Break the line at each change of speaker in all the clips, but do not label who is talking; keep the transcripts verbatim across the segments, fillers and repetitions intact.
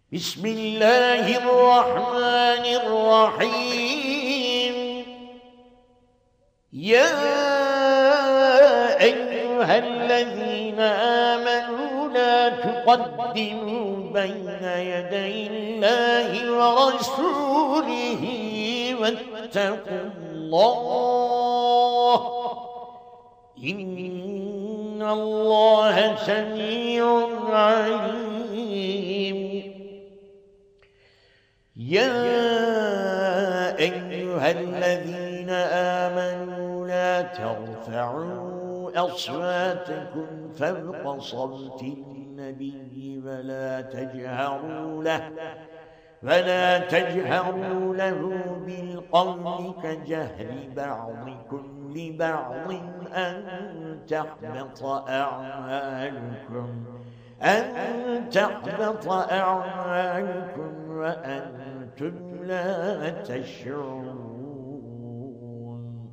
بسم الله الرحمن الرحيم. يا أيها الذين آمنوا لا تقدموا بين يدي الله ورسوله واتقوا الله إن الله سميع عليم. يا أيها الذين آمنوا لا ترفعوا أصواتكم فوق صوت النبي ولا تجهروا له ولا تجهروا له بالقول كجهر بعضكم لبعض أن تحبط أعمالكم أن تحبط أعمالكم وأنتم لا تشعرون.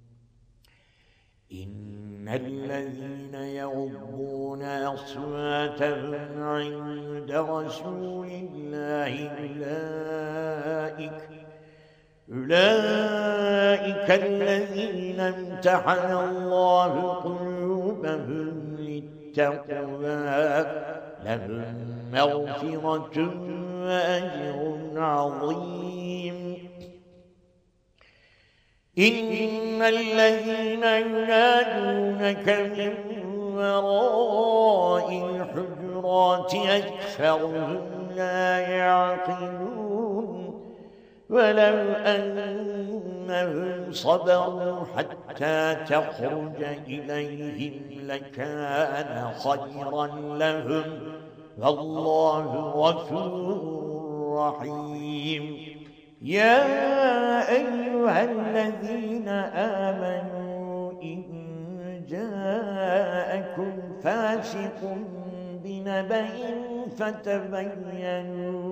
إن الذين يغضون أصواتهم عند رسول الله أولئك أولئك الذين امتحن الله قلوبهم للتقوى لهم مغفرة وأجر عظيم. إن الذين ينادونك من وراء الحجرات أكثرهم لا يعقلون ولو أنهم صبروا حتى تخرج إليهم لكان خيرا لهم والله غفور رحيم. يا أيها الذين آمنوا إن جاءكم فاسق بنبأ فتبينوا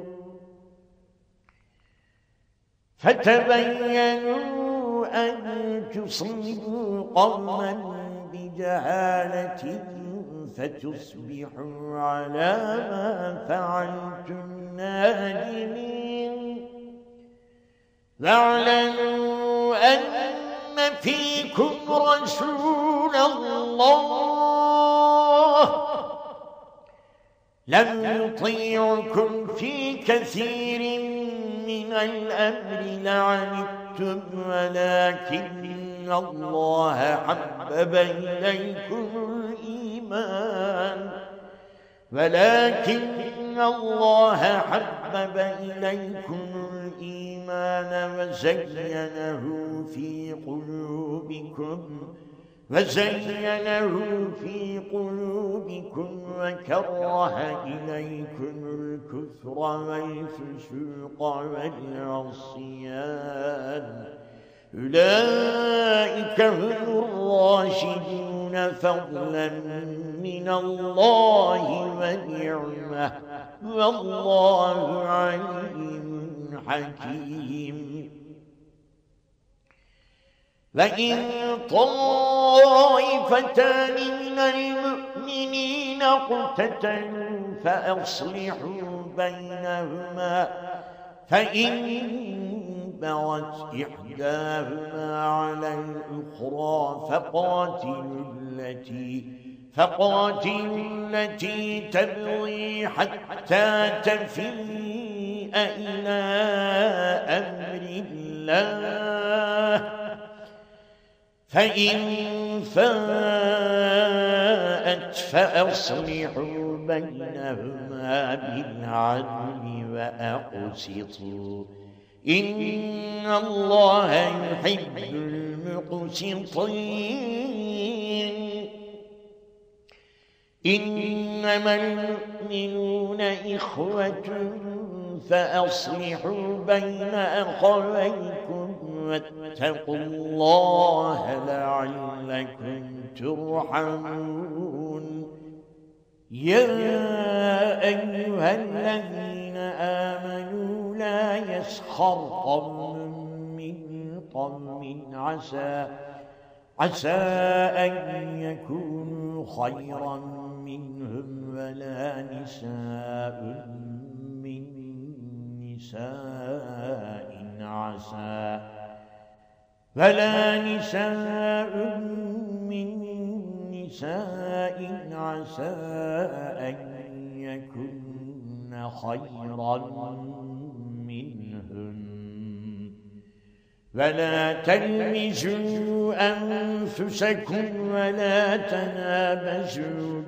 فتبينوا أن تصيبوا قوما بجهالة فتصبحوا على ما فعلتم نادمين. واعلموا أن فيكم رسول الله لم يطيعكم في كثير من الأمر لعنتم ولكن الله حبب إليكم الإيمان ولكن الله حبب إليكم الإيمان وزينه في قلوبكم وزينه في قلوبكم وكره إليكم الكفر والفسوق والعصيان أولئك هم الراشدون فضلا من الله ونعمة والله عليم حكيم. وإن طائفتان من المؤمنين اقتتلوا فأصلحوا بينهما فإن بغت إحداهما على الأخرى فقاتلوا التي فقاتلوا التي تبغي حتى تفيء إلى أمر الله فإن فاءت فأصلحوا بينهما بالعدل وأقسطوا إن الله يحب المقسطين. إنما المؤمنون إخوة فأصلحوا بين أخويكم واتقوا الله لعلكم ترحمون. يا أيها الذين آمنوا لا يسخر قوم من قوم عسى عسى أن يكونوا خيرا منهم ولا نساء من نساء عسى ولا نساء من نساء عسى أن يكن خيرا منهن ولا تلمزوا أنفسكم ولا تنابزوا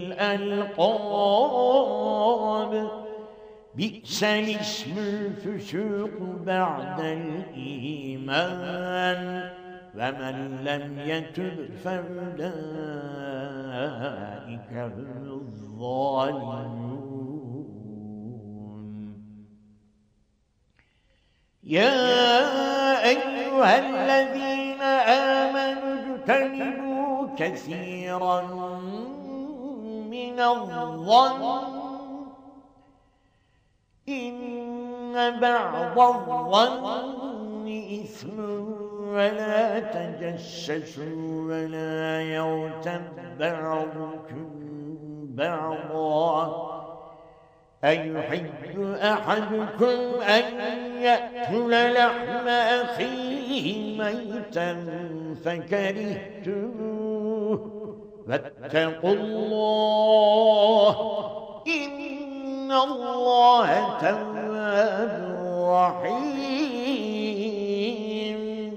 بالألقاب بئس الاسم الفسوق بعد الإيمان ومن لم يتب فأولئك هم الظالمون. يا أيها الذين آمنوا اجتنبوا كثيرا من الظن إن بعض الظن إثم ولا تجسسوا ولا يغتب بعضكم بعضا أيحب أحدكم أن يأكل لحم أخيه ميتا فكرهتموه واتقوا الله إن الله تواب رحيم.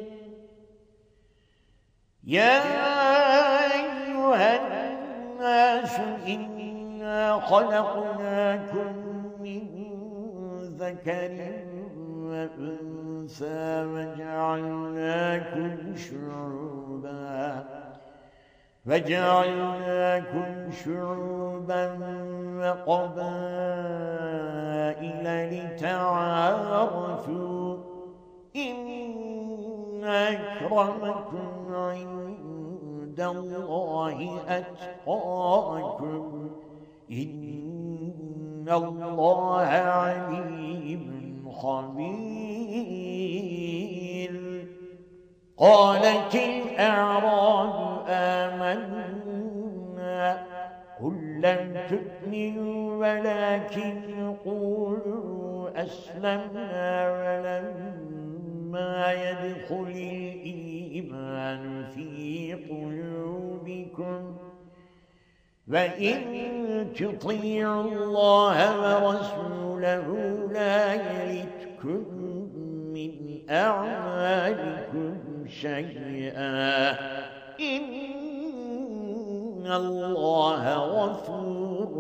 يا أيها الناس إنا خلقناكم من ذكر وأنثى وجعلناكم شعوبا وجعلناكم شعوبا وقبائل لتعارفوا إن أكرمكم عند الله أتقاكم إن الله عليم خبير. قالت الأعراب آمنا قل لم تؤمنوا ولكن قولوا أسلمنا ولما يدخل الإيمان في قلوبكم وإن تطيعوا الله ورسوله لا يلتكم من أعمالكم شيئا إن الله غفور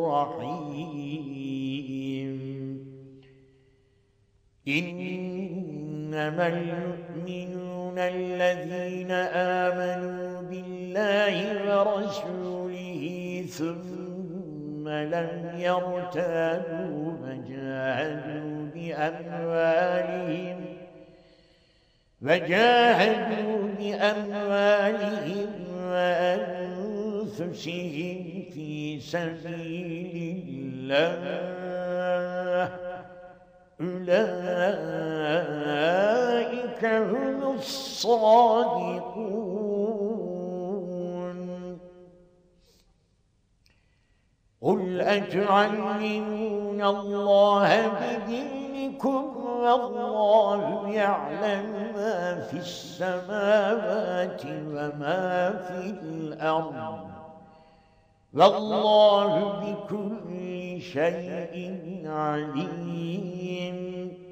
رحيم. إنما المؤمنون الذين آمنوا بالله ورسوله ثم لم يرتابوا وجاهدوا بأموالهم وجاهدوا بأموالهم وأنفسهم في سبيل الله أولئك هم الصادقون. قل أتعلمون الله بدينكم والله يعلم ما في السماوات وما في الأرض والله بكل شيء عليم.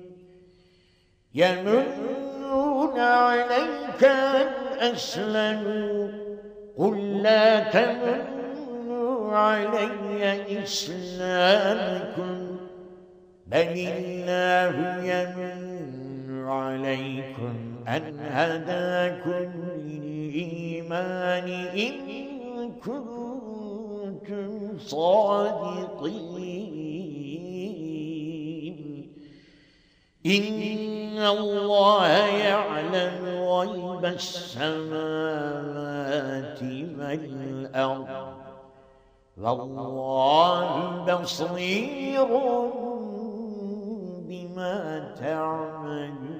يمنون عليك أن أسلموا قل لا تمنوا علي إسلامكم بل الله يمن عليكم أن هداكم للإيمان إن كنتم صادقين. إن الله يعلم غيب السماوات والأرض والله بصير بما تعملون.